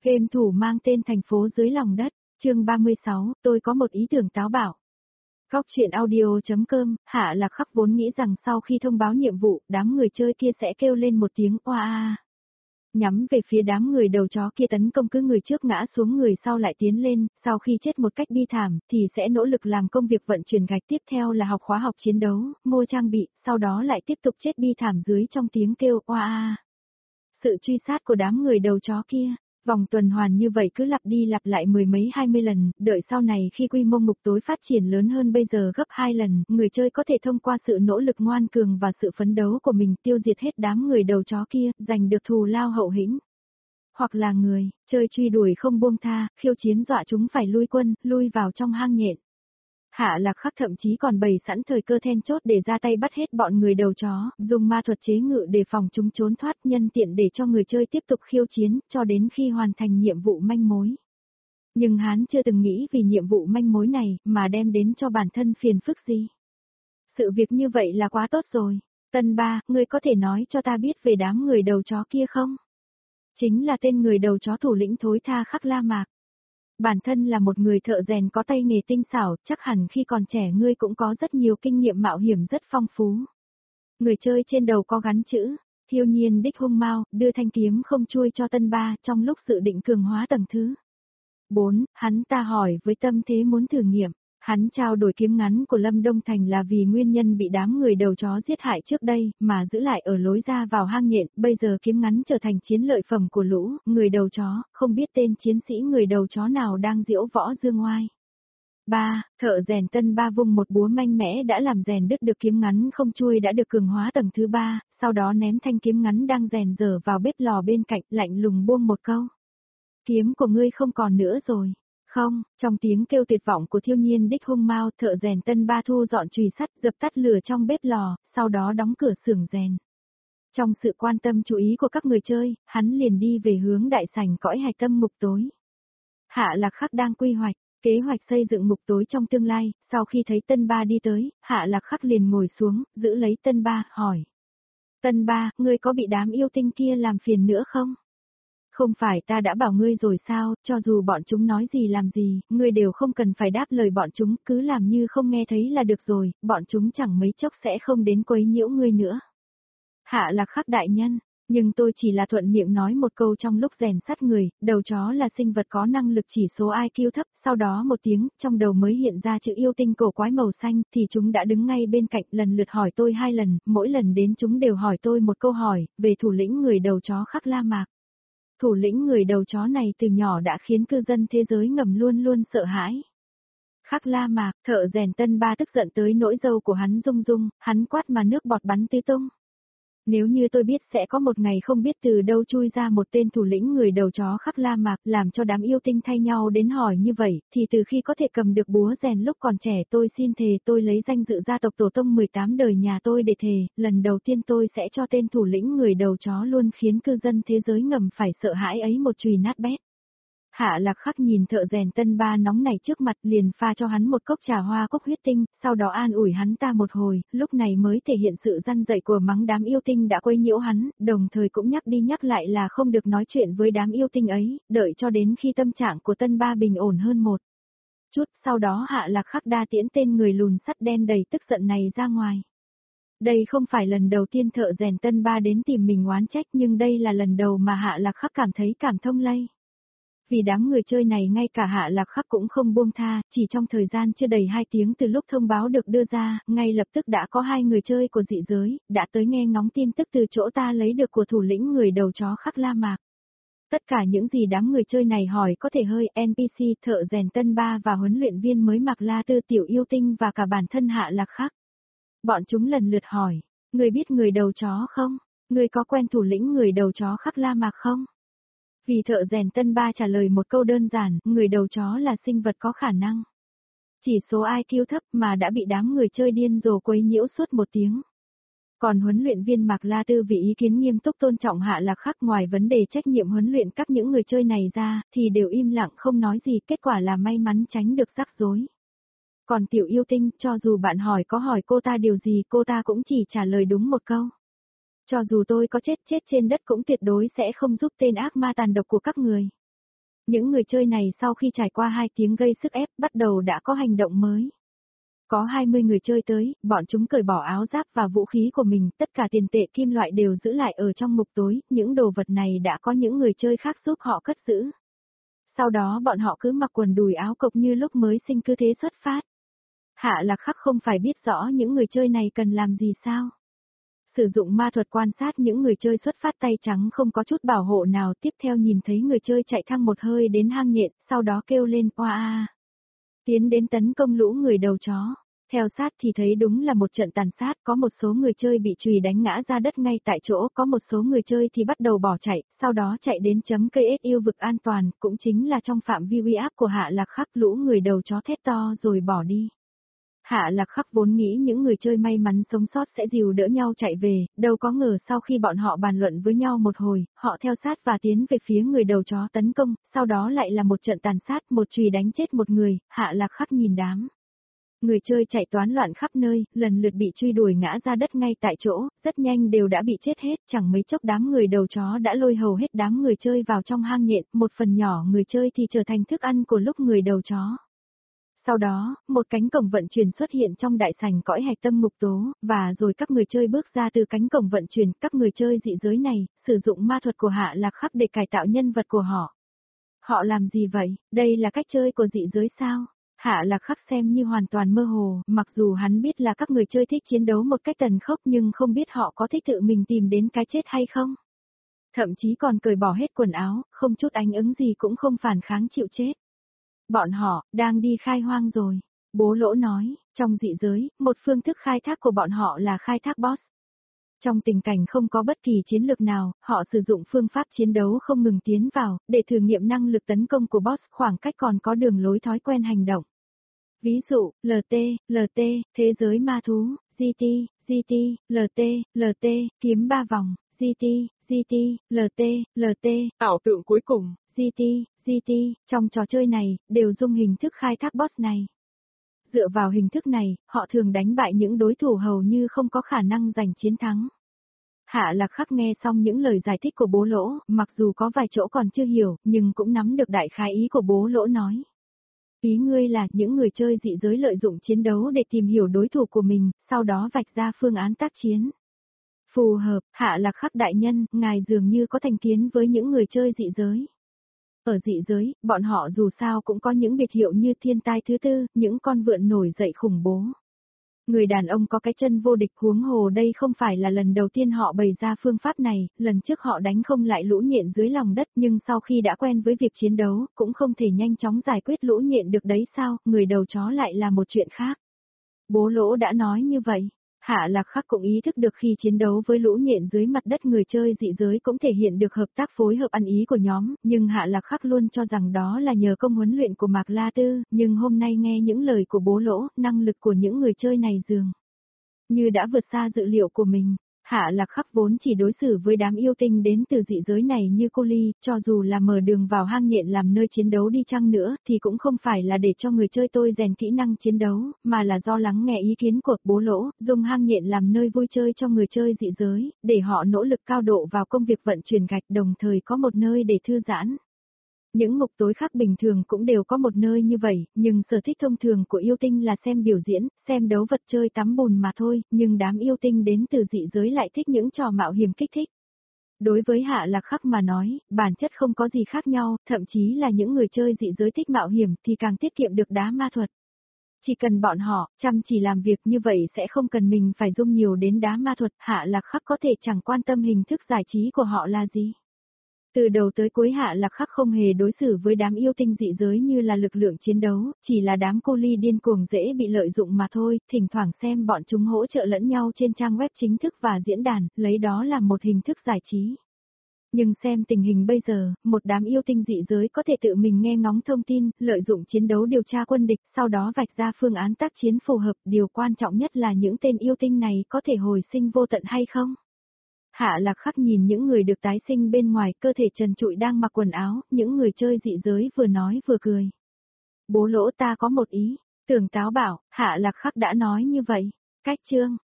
Game thủ mang tên thành phố dưới lòng đất, chương 36, tôi có một ý tưởng táo bạo. Góc truyện audio.com, Hạ Lạc Khắc vốn nghĩ rằng sau khi thông báo nhiệm vụ, đám người chơi kia sẽ kêu lên một tiếng oa a. Nhắm về phía đám người đầu chó kia tấn công, cứ người trước ngã xuống người sau lại tiến lên, sau khi chết một cách bi thảm, thì sẽ nỗ lực làm công việc vận chuyển gạch, tiếp theo là học khóa học chiến đấu, mua trang bị, sau đó lại tiếp tục chết bi thảm dưới trong tiếng kêu oa a. Sự truy sát của đám người đầu chó kia, vòng tuần hoàn như vậy cứ lặp đi lặp lại mười mấy 20 lần, đợi sau này khi quy mô ngục tối phát triển lớn hơn bây giờ gấp 2 lần, người chơi có thể thông qua sự nỗ lực ngoan cường và sự phấn đấu của mình tiêu diệt hết đám người đầu chó kia, giành được thù lao hậu hĩnh. Hoặc là người chơi truy đuổi không buông tha, khiêu chiến dọa chúng phải lui quân, lui vào trong hang nhện. Hạ Lạc Khắc thậm chí còn bày sẵn thời cơ then chốt để ra tay bắt hết bọn người đầu chó, dùng ma thuật chế ngự để phòng chúng trốn thoát, nhân tiện để cho người chơi tiếp tục khiêu chiến, cho đến khi hoàn thành nhiệm vụ manh mối. Nhưng hắn chưa từng nghĩ vì nhiệm vụ manh mối này, mà đem đến cho bản thân phiền phức gì. Sự việc như vậy là quá tốt rồi. Tân Ba, ngươi có thể nói cho ta biết về đám người đầu chó kia không? Chính là tên người đầu chó thủ lĩnh thối tha Khắc La Mạc. Bản thân là một người thợ rèn có tay nghề tinh xảo, chắc hẳn khi còn trẻ ngươi cũng có rất nhiều kinh nghiệm mạo hiểm rất phong phú. Người chơi trên đầu có gắn chữ, Thiêu Nhiên Đích Hung Mao, đưa thanh kiếm không chuôi cho Tân Ba trong lúc dự định cường hóa tầng thứ 4, hắn ta hỏi với tâm thế muốn thử nghiệm. Hắn trao đổi kiếm ngắn của Lâm Đông Thành là vì nguyên nhân bị đám người đầu chó giết hại trước đây, mà giữ lại ở lối ra vào hang nhện, bây giờ kiếm ngắn trở thành chiến lợi phẩm của lũ người đầu chó, không biết tên chiến sĩ người đầu chó nào đang diễu võ dương oai. 3. Thợ rèn Tân Ba vung một búa mạnh mẽ đã làm rèn đứt được kiếm ngắn không chuôi đã được cường hóa tầng thứ 3, sau đó ném thanh kiếm ngắn đang rèn dở vào bếp lò bên cạnh, lạnh lùng buông một câu. Kiếm của ngươi không còn nữa rồi. Không, trong tiếng kêu tuyệt vọng của Thiêu Nhiên Đích Hung Mao, thợ rèn Tân Ba thu dọn chùy sắt, dập tắt lửa trong bếp lò, sau đó đóng cửa xưởng rèn. Trong sự quan tâm chú ý của các người chơi, hắn liền đi về hướng đại sảnh cõi hạch tâm ngục tối. Hạ Lạc Khắc đang quy hoạch, kế hoạch xây dựng ngục tối trong tương lai, sau khi thấy Tân Ba đi tới, Hạ Lạc Khắc liền ngồi xuống, giữ lấy Tân Ba, hỏi. Tân Ba, ngươi có bị đám yêu tinh kia làm phiền nữa không? Không phải ta đã bảo ngươi rồi sao, cho dù bọn chúng nói gì làm gì, ngươi đều không cần phải đáp lời bọn chúng, cứ làm như không nghe thấy là được rồi, bọn chúng chẳng mấy chốc sẽ không đến quấy nhiễu ngươi nữa. Hạ Lạc Khắc đại nhân, nhưng tôi chỉ là thuận miệng nói một câu trong lúc rèn sắt người, đầu chó là sinh vật có năng lực chỉ số IQ thấp, sau đó một tiếng, trong đầu mới hiện ra chữ yêu tinh cổ quái màu xanh, thì chúng đã đứng ngay bên cạnh lần lượt hỏi tôi 2 lần, mỗi lần đến chúng đều hỏi tôi một câu hỏi, về thủ lĩnh người đầu chó Khắc La Mạc. Thủ lĩnh người đầu chó này từ nhỏ đã khiến cư dân thế giới ngầm luôn luôn sợ hãi. Khắc La Mạc, thợ rèn Tân Ba tức giận tới nỗi râu của hắn rung rung, hắn quát mà nước bọt bắn tứ tung. Nếu như tôi biết sẽ có một ngày không biết từ đâu chui ra một tên thủ lĩnh người đầu chó Khắc La Mạc làm cho đám yêu tinh thay nhau đến hỏi như vậy, thì từ khi có thể cầm được búa rèn lúc còn trẻ tôi xin thề tôi lấy danh dự gia tộc tổ tông 18 đời nhà tôi để thề, lần đầu tiên tôi sẽ cho tên thủ lĩnh người đầu chó luôn khiến cư dân thế giới ngầm phải sợ hãi ấy một chùy nát bét. Hạ Lạc Khắc nhìn thợ rèn Tân Ba nóng này trước mặt liền pha cho hắn một cốc trà hoa cốc huyết tinh, sau đó an ủi hắn ta một hồi, lúc này mới thể hiện sự răn dạy của mắng đám yêu tinh đã quấy nhiễu hắn, đồng thời cũng nhắc đi nhắc lại là không được nói chuyện với đám yêu tinh ấy, đợi cho đến khi tâm trạng của Tân Ba bình ổn hơn một chút, sau đó Hạ Lạc Khắc đa tiễn tên người lùn sắt đen đầy tức giận này ra ngoài. Đây không phải lần đầu tiên thợ rèn Tân Ba đến tìm mình oán trách, nhưng đây là lần đầu mà Hạ Lạc Khắc cảm thấy cảm thông lây. Vì đám người chơi này ngay cả Hạ Lạc Khắc cũng không buông tha, chỉ trong thời gian chưa đầy 2 tiếng từ lúc thông báo được đưa ra, ngay lập tức đã có 2 người chơi của dị giới, đã tới nghe ngóng tin tức từ chỗ ta lấy được của thủ lĩnh người đầu chó Khắc La Mạc. Tất cả những gì đám người chơi này hỏi có thể hơi NPC, thợ rèn Tân Ba và huấn luyện viên mới Mạc La Tư tiểu yêu tinh và cả bản thân Hạ Lạc Khắc. Bọn chúng lần lượt hỏi, người biết người đầu chó không? Người có quen thủ lĩnh người đầu chó Khắc La Mạc không? Vì thợ rèn Tân Ba trả lời một câu đơn giản, người đầu chó là sinh vật có khả năng chỉ số IQ thấp mà đã bị đám người chơi điên rồ quấy nhiễu suốt 1 tiếng. Còn huấn luyện viên Mạc La Tư vì ý kiến nghiêm túc tôn trọng Hạ Lạc Khắc, ngoài vấn đề trách nhiệm huấn luyện các những người chơi này ra, thì đều im lặng không nói gì, kết quả là may mắn tránh được rắc rối. Còn tiểu yêu tinh, cho dù bạn có hỏi cô ta điều gì, cô ta cũng chỉ trả lời đúng một câu. Cho dù tôi có chết trên đất cũng tuyệt đối sẽ không giúp tên ác ma tàn độc của các người. Những người chơi này sau khi trải qua 2 tiếng gây sức ép bắt đầu đã có hành động mới. Có 20 người chơi tới, bọn chúng cởi bỏ áo giáp và vũ khí của mình, tất cả tiền tệ kim loại đều giữ lại ở trong ngục tối, những đồ vật này đã có những người chơi khác giúp họ cất giữ. Sau đó bọn họ cứ mặc quần đùi áo cộc như lúc mới sinh cứ thế xuất phát. Hạ Lạc Khắc không phải biết rõ những người chơi này cần làm gì sao. Sử dụng ma thuật quan sát những người chơi xuất phát tay trắng không có chút bảo hộ nào, tiếp theo nhìn thấy người chơi chạy thăng một hơi đến hang nhện, sau đó kêu lên oa a. Tiến đến tấn công lũ người đầu chó. Theo sát thì thấy đúng là một trận tàn sát, có một số người chơi bị chùy đánh ngã ra đất ngay tại chỗ, có một số người chơi thì bắt đầu bỏ chạy, sau đó chạy đến chấm cây yêu vực an toàn, cũng chính là trong phạm vi uy áp của Hạ Lạc Khắc, lũ người đầu chó thét to rồi bỏ đi. Hạ Lạc Khắc vốn nghĩ những người chơi may mắn sống sót sẽ dìu đỡ nhau chạy về, đâu có ngờ sau khi bọn họ bàn luận với nhau một hồi, họ theo sát và tiến về phía người đầu chó tấn công, sau đó lại là một trận tàn sát, một chùy đánh chết một người, Hạ Lạc Khắc nhìn đám. Người chơi chạy toán loạn khắp nơi, lần lượt bị truy đuổi ngã ra đất ngay tại chỗ, rất nhanh đều đã bị chết hết, chẳng mấy chốc đám người đầu chó đã lôi hầu hết đám người chơi vào trong hang nhện, một phần nhỏ người chơi thì trở thành thức ăn của lúc người đầu chó. Sau đó, một cánh cổng vận chuyển xuất hiện trong đại sảnh cõi hạch tâm ngục tố, và rồi các người chơi bước ra từ cánh cổng vận chuyển, các người chơi dị giới này, sử dụng ma thuật của Hạ Lạc Khắc để cải tạo nhân vật của họ. Họ làm gì vậy? Đây là cách chơi của dị giới sao? Hạ Lạc Khắc xem như hoàn toàn mơ hồ, mặc dù hắn biết là các người chơi thích chiến đấu một cách tàn khốc nhưng không biết họ có thích tự mình tìm đến cái chết hay không. Thậm chí còn cởi bỏ hết quần áo, không chút ánh ứng gì cũng không phản kháng chịu chết. Bọn họ, đang đi khai hoang rồi. Bố Lỗ nói, trong dị giới, một phương thức khai thác của bọn họ là khai thác boss. Trong tình cảnh không có bất kỳ chiến lược nào, họ sử dụng phương pháp chiến đấu không ngừng tiến vào, để thử nghiệm năng lực tấn công của boss, khoảng cách còn có đường lối thói quen hành động. Ví dụ, LT, thế giới ma thú, GT, LT, kiếm 3 vòng, GT, LT, ảo tượng cuối cùng, GT, trong trò chơi này, đều dùng hình thức khai thác boss này. Dựa vào hình thức này, họ thường đánh bại những đối thủ hầu như không có khả năng giành chiến thắng. Hạ Lạc Khắc nghe xong những lời giải thích của Bố Lỗ, mặc dù có vài chỗ còn chưa hiểu, nhưng cũng nắm được đại khái ý của Bố Lỗ nói. Ý ngươi là những người chơi dị giới lợi dụng chiến đấu để tìm hiểu đối thủ của mình, sau đó vạch ra phương án tác chiến. Phù hợp, Hạ Lạc Khắc đại nhân, ngài dường như có thành kiến với những người chơi dị giới. Ở dị giới, bọn họ dù sao cũng có những biệt hiệu như thiên tai thứ tư, những con vượn nổi dậy khủng bố. Người đàn ông có cái chân vô địch, huống hồ đây không phải là lần đầu tiên họ bày ra phương pháp này, lần trước họ đánh không lại lũ nhện dưới lòng đất nhưng sau khi đã quen với việc chiến đấu, cũng không thể nhanh chóng giải quyết lũ nhện được đấy sao, người đầu chó lại là một chuyện khác. Bố Lỗ đã nói như vậy. Hạ Lạc Khắc cũng ý thức được khi chiến đấu với lũ nhện dưới mặt đất người chơi dị giới cũng thể hiện được hợp tác phối hợp ăn ý của nhóm, nhưng Hạ Lạc Khắc luôn cho rằng đó là nhờ công huấn luyện của Mạc La Tư, nhưng hôm nay nghe những lời của Bố Lỗ, năng lực của những người chơi này dường như đã vượt xa dự liệu của mình. Hạ Lạc Khắc vốn chỉ đối xử với đám yêu tinh đến từ dị giới này như cô Ly, cho dù là mở đường vào hang nhện làm nơi chiến đấu đi chăng nữa, thì cũng không phải là để cho người chơi tôi rèn kỹ năng chiến đấu, mà là do lắng nghe ý kiến của Bố Lỗ, dùng hang nhện làm nơi vui chơi cho người chơi dị giới, để họ nỗ lực cao độ vào công việc vận chuyển gạch, đồng thời có một nơi để thư giãn. Những ngục tối khác bình thường cũng đều có một nơi như vậy, nhưng sở thích thông thường của yêu tinh là xem biểu diễn, xem đấu vật chơi tắm bùn mà thôi, nhưng đám yêu tinh đến từ dị giới lại thích những trò mạo hiểm kích thích. Đối với Hạ Lạc Khắc mà nói, bản chất không có gì khác nhau, thậm chí là những người chơi dị giới thích mạo hiểm thì càng tiết kiệm được đá ma thuật. Chỉ cần bọn họ chăm chỉ làm việc như vậy sẽ không cần mình phải dung nhiều đến đá ma thuật, Hạ Lạc Khắc có thể chẳng quan tâm hình thức giải trí của họ là gì. Từ đầu tới cuối Hạ Lạc Khắc không hề đối xử với đám yêu tinh dị giới như là lực lượng chiến đấu, chỉ là đám cô Ly điên cuồng dễ bị lợi dụng mà thôi, thỉnh thoảng xem bọn chúng hỗ trợ lẫn nhau trên trang web chính thức và diễn đàn, lấy đó làm một hình thức giải trí. Nhưng xem tình hình bây giờ, một đám yêu tinh dị giới có thể tự mình nghe ngóng thông tin, lợi dụng chiến đấu điều tra quân địch, sau đó vạch ra phương án tác chiến phù hợp, điều quan trọng nhất là những tên yêu tinh này có thể hồi sinh vô tận hay không? Hạ Lạc Khắc nhìn những người được tái sinh bên ngoài, cơ thể trần trụi đang mặc quần áo, những người chơi dị giới vừa nói vừa cười. Bố Lỗ ta có một ý, tưởng táo bảo, Hạ Lạc Khắc đã nói như vậy. Cách chương